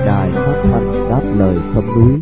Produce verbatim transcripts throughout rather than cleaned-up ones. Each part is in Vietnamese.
Đài Phát thanh Đáp Lời Sông Núi.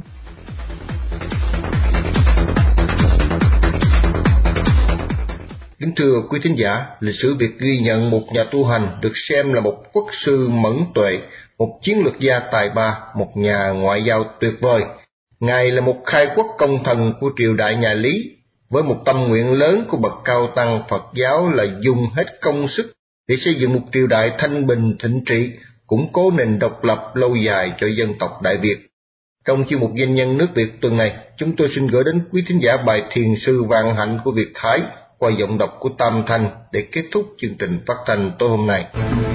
Kính thưa quý thính giả, lịch sử Việt ghi nhận một nhà tu hành được xem là một quốc sư mẫn tuệ, một chiến lược gia tài ba, một nhà ngoại giao tuyệt vời. Ngài là một khai quốc công thần của triều đại nhà Lý, với một tâm nguyện lớn của bậc cao tăng Phật giáo là dùng hết công sức để xây dựng một triều đại thanh bình thịnh trị, củng cố nền độc lập lâu dài cho dân tộc Đại Việt. Trong chuyên mục Doanh nhân nước Việt tuần này, chúng tôi xin gửi đến quý thính giả bài Thiền sư Vạn Hạnh của Việt Thái qua giọng đọc của Tam Thanh để kết thúc chương trình phát thanh tối hôm nay.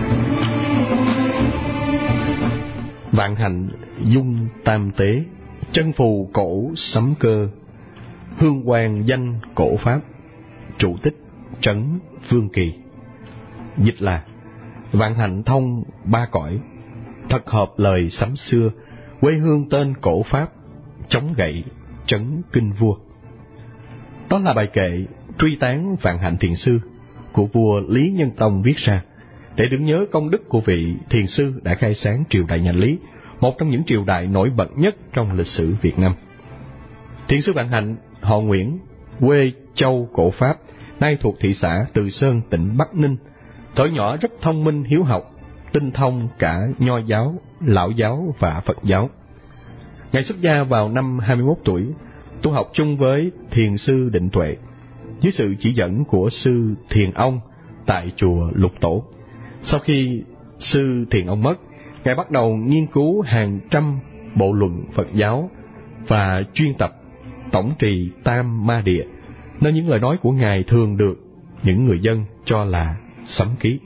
Vạn hạnh dung tam tế, chân phù cổ sấm cơ, hương quang danh cổ pháp, trụ tích trấn Vương Kỳ. Dịch là: vạn hạnh thông ba cõi, thật hợp lời sấm xưa, quê hương tên cổ pháp, chống gậy trấn kinh vua. Đó là bài kệ truy tán Vạn Hạnh thiền sư của vua Lý Nhân Tông viết ra để tưởng nhớ công đức của vị thiền sư đã khai sáng triều đại nhà Lý, một trong những triều đại nổi bật nhất trong lịch sử Việt Nam. Thiền sư Vạn Hạnh họ Nguyễn, quê Châu Cổ Pháp, nay thuộc thị xã Từ Sơn, tỉnh Bắc Ninh. Thuở nhỏ rất thông minh hiếu học, tinh thông cả Nho giáo, Lão giáo và Phật giáo. Ngài xuất gia vào năm hai mươi mốt tuổi, tu học chung với thiền sư Định Tuệ dưới sự chỉ dẫn của sư Thiền Ông tại chùa Lục Tổ. Sau khi sư Thiền Ông mất, Ngài bắt đầu nghiên cứu hàng trăm bộ luận Phật giáo và chuyên tập tổng trì Tam Ma Địa, nên những lời nói của Ngài thường được những người dân cho là sấm ký.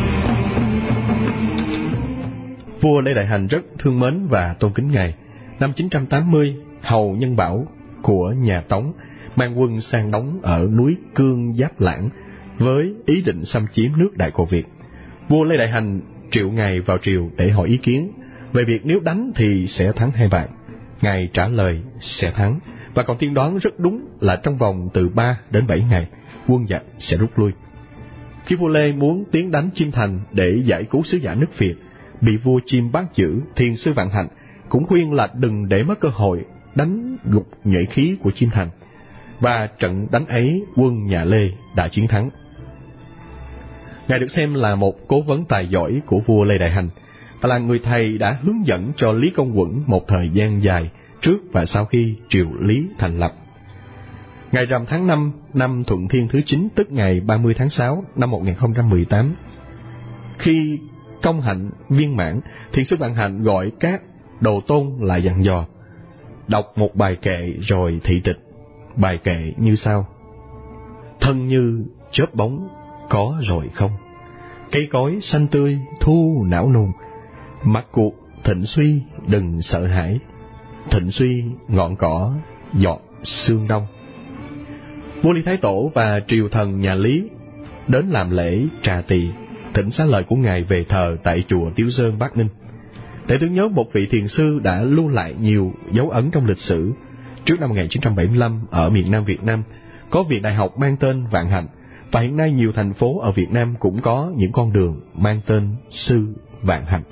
Vua Lê Đại Hành rất thương mến và tôn kính Ngài. Năm chín trăm tám mươi, Hầu Nhân Bảo của nhà Tống mang quân sang đóng ở núi Cương Giáp Lãng với ý định xâm chiếm nước Đại Cổ Việt. Vua Lê Đại Hành triệu Ngài vào triều để hỏi ý kiến về việc nếu đánh thì sẽ thắng hay bại. Ngài trả lời sẽ thắng, và còn tiên đoán rất đúng là trong vòng từ ba đến bảy ngày, quân giặc sẽ rút lui. Khi vua Lê muốn tiến đánh Chiêm Thành để giải cứu sứ giả nước Việt, bị vua Chiêm bắt giữ, thiền sư Vạn Hạnh cũng khuyên là đừng để mất cơ hội đánh gục nhuệ khí của Chiêm Thành. Và trận đánh ấy, quân nhà Lê đã chiến thắng. Ngài được xem là một cố vấn tài giỏi của vua Lê Đại Hành, và là người thầy đã hướng dẫn cho Lý Công Uẩn một thời gian dài trước và sau khi triều Lý thành lập. Ngày rằm tháng năm năm Thuận Thiên thứ chín, tức ngày ba mươi tháng sáu năm một nghìn không trăm mười tám, khi công hạnh viên mãn, thiền sư Vạn Hạnh gọi các đồ tôn lại dặn dò, đọc một bài kệ rồi thị tịch. Bài kệ như sau: thân như chớp bóng có rồi không, cây cối xanh tươi thu não nùng, mặt cuộc thịnh suy đừng sợ hãi, thịnh suy ngọn cỏ giọt sương đông. Vua Lý Thái Tổ và triều thần nhà Lý đến làm lễ trà tỳ, thỉnh xá lợi của Ngài về thờ tại chùa Tiếu Sơn, Bắc Ninh, để tưởng nhớ một vị thiền sư đã lưu lại nhiều dấu ấn trong lịch sử. Trước năm một nghìn chín trăm bảy mươi lăm, ở miền Nam Việt Nam có viện đại học mang tên Vạn Hạnh, và hiện nay nhiều thành phố ở Việt Nam cũng có những con đường mang tên sư Vạn Hạnh.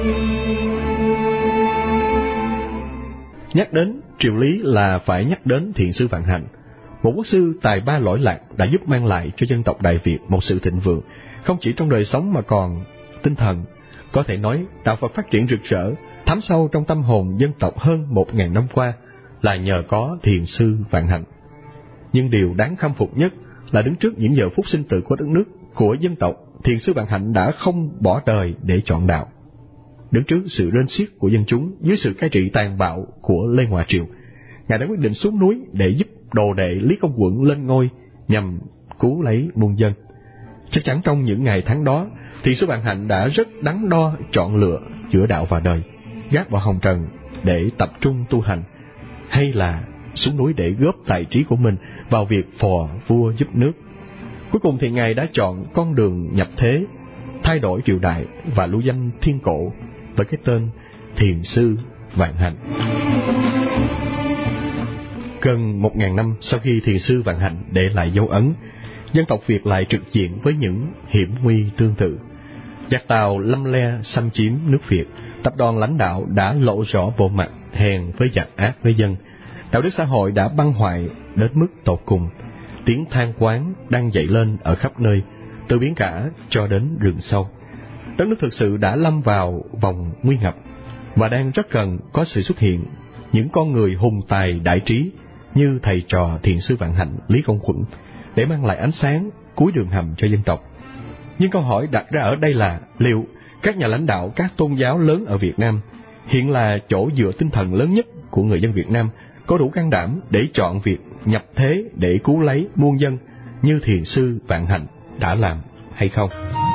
Nhắc đến triều Lý là phải nhắc đến thiền sư Vạn Hạnh, một quốc sư tài ba lỗi lạc đã giúp mang lại cho dân tộc Đại Việt một sự thịnh vượng, không chỉ trong đời sống mà còn tinh thần. Có thể nói, đạo Phật phát triển rực rỡ, thấm sâu trong tâm hồn dân tộc hơn một ngàn năm qua là nhờ có thiền sư Vạn Hạnh. Nhưng điều đáng khâm phục nhất là đứng trước những giờ phút sinh tử của đất nước, của dân tộc, thiền sư Vạn Hạnh đã không bỏ đời để chọn đạo. Đứng trước sự rên xiết của dân chúng, dưới sự cai trị tàn bạo của Lê Hòa Triều, Ngài đã quyết định xuống núi để giúp đồ đệ Lý Công Uẩn lên ngôi nhằm cứu lấy muôn dân. Chắc chắn trong những ngày tháng đó, thiền sư Vạn Hạnh đã rất đắn đo chọn lựa giữa đạo và đời, gác bỏ hồng trần để tập trung tu hành, hay là xuống núi để góp tài trí của mình vào việc phò vua giúp nước. Cuối cùng thì Ngài đã chọn con đường nhập thế, thay đổi triều đại và lưu danh thiên cổ với cái tên thiền sư Vạn Hạnh. Gần một ngàn năm sau khi thiền sư Vạn Hạnh để lại dấu ấn, dân tộc Việt lại trực diện với những hiểm nguy tương tự. Giặc Tàu lâm le xâm chiếm nước Việt, Tập đoàn lãnh đạo đã lộ rõ bộ mặt hèn với giặc ác với dân. Đạo đức xã hội đã băng hoại đến mức tột cùng. Tiếng than oán đang dậy lên ở khắp nơi, từ biển cả cho đến rừng sâu. Đất nước thực sự đã lâm vào vòng nguy ngập, và đang rất cần có sự xuất hiện những con người hùng tài đại trí như thầy trò thiện sư Vạn Hạnh, Lý Công Quẩn, để mang lại ánh sáng cuối đường hầm cho dân tộc. Nhưng câu hỏi đặt ra ở đây là liệu các nhà lãnh đạo các tôn giáo lớn ở Việt Nam, hiện là chỗ dựa tinh thần lớn nhất của người dân Việt Nam, có đủ can đảm để chọn việc nhập thế để cứu lấy muôn dân như thiền sư Vạn Hạnh đã làm hay không?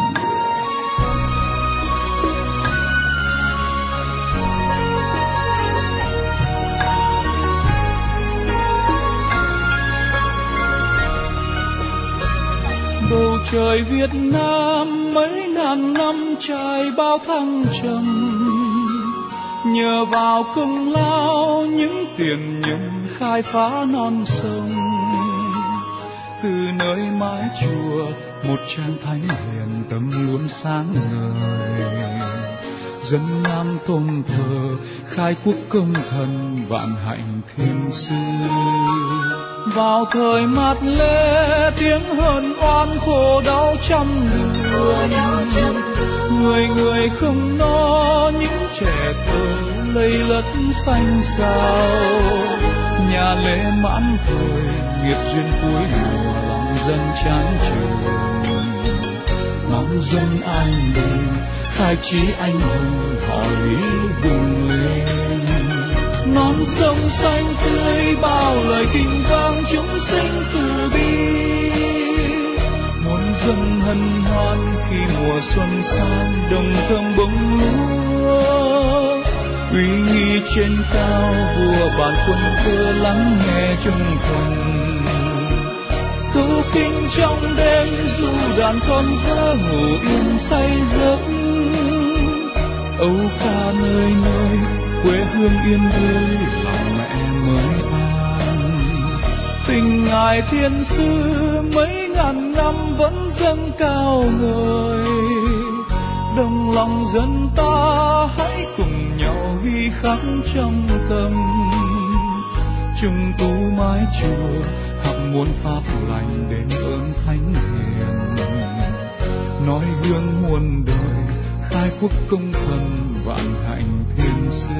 Bầu trời Việt Nam mấy ngàn năm trải bao thăng trầm, nhờ vào công lao những tiền nhân khai phá non sông. Từ nơi mái chùa một trang thánh hiền tâm luôn sáng ngời, dân Nam tôn thờ khai quốc công thần Vạn Hạnh Thiên Sư. Vào thời mạt lê tiếng hờn oan khổ đau trăm đường, người người không no những trẻ thơ lây lất xanh xao. Nhà lễ mãn thời nghiệp duyên cuối mùa lòng dân chán trường, mong dân an bình khai trí anh hùng hỏi vùng lên. Non sông xanh tươi bao lời tình vang chúng sinh từ bi, muôn dân hân hoan khi mùa xuân sang đồng thơm bông lúa. Uy nghi trên cao vua bàn quân cơ lắng nghe trung thành, câu kinh trong đêm du đàn con thơ ngủ yên say giấc. Âu ca nơi nơi quê hương yên vui lòng mẹ mới an. Tình ngài thiên sư mấy ngàn năm vẫn dâng cao ngời, đồng lòng dân ta hãy cùng nhau ghi khắc trong tâm. Chung tú mái chùa học muôn pháp lành đến ơn thánh hiền, nói gương muôn đời khai quốc công thần Vạn Hạnh Thiên Sư.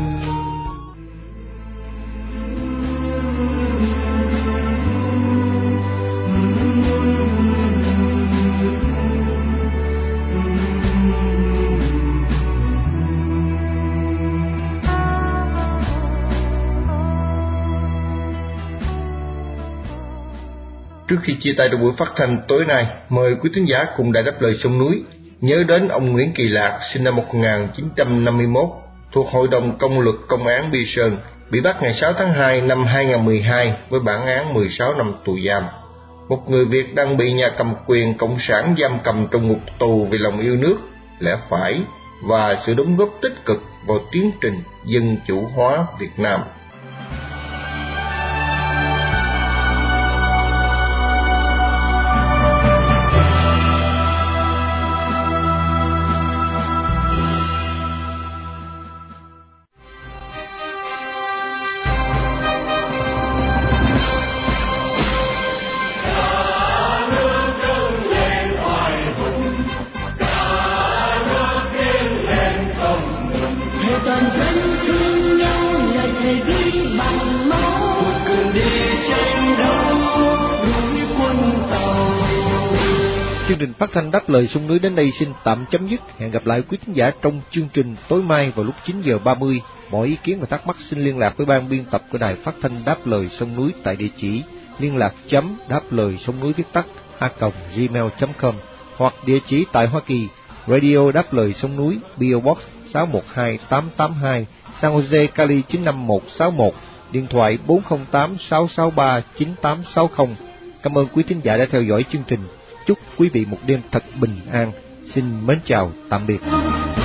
Trước khi chia tay trong buổi phát thanh tối nay, mời quý thính giả cùng Đài Đáp Lời Sông Núi nhớ đến ông Nguyễn Kỳ Lạc, sinh năm một nghìn chín trăm năm mươi mốt, thuộc Hội đồng Công luật Công án Bi Sơn, bị bắt ngày sáu tháng hai năm hai nghìn không trăm mười hai với bản án mười sáu năm tù giam. Một người Việt đang bị nhà cầm quyền cộng sản giam cầm trong ngục tù vì lòng yêu nước, lẽ phải và sự đóng góp tích cực vào tiến trình dân chủ hóa Việt Nam. Chương trình phát thanh Đáp Lời Sông Núi đến đây xin tạm chấm dứt. Hẹn gặp lại quý khán giả trong chương trình tối mai vào lúc chín giờ ba mươi. Mọi ý kiến và thắc mắc xin liên lạc với ban biên tập của Đài Phát thanh Đáp Lời Sông Núi tại địa chỉ liên lạc chấm đáp lời sông núi viết tắt a còng gmail chấm com, hoặc địa chỉ tại Hoa Kỳ, Radio Đáp Lời Sông Núi, pê ô Box sáu một hai tám tám hai, San Jose, Cali chín năm một sáu một, điện thoại bốn không tám sáu sáu ba chín tám sáu không. Cảm ơn quý thính giả đã theo dõi chương trình. Chúc quý vị một đêm thật bình an. Xin mến chào, tạm biệt.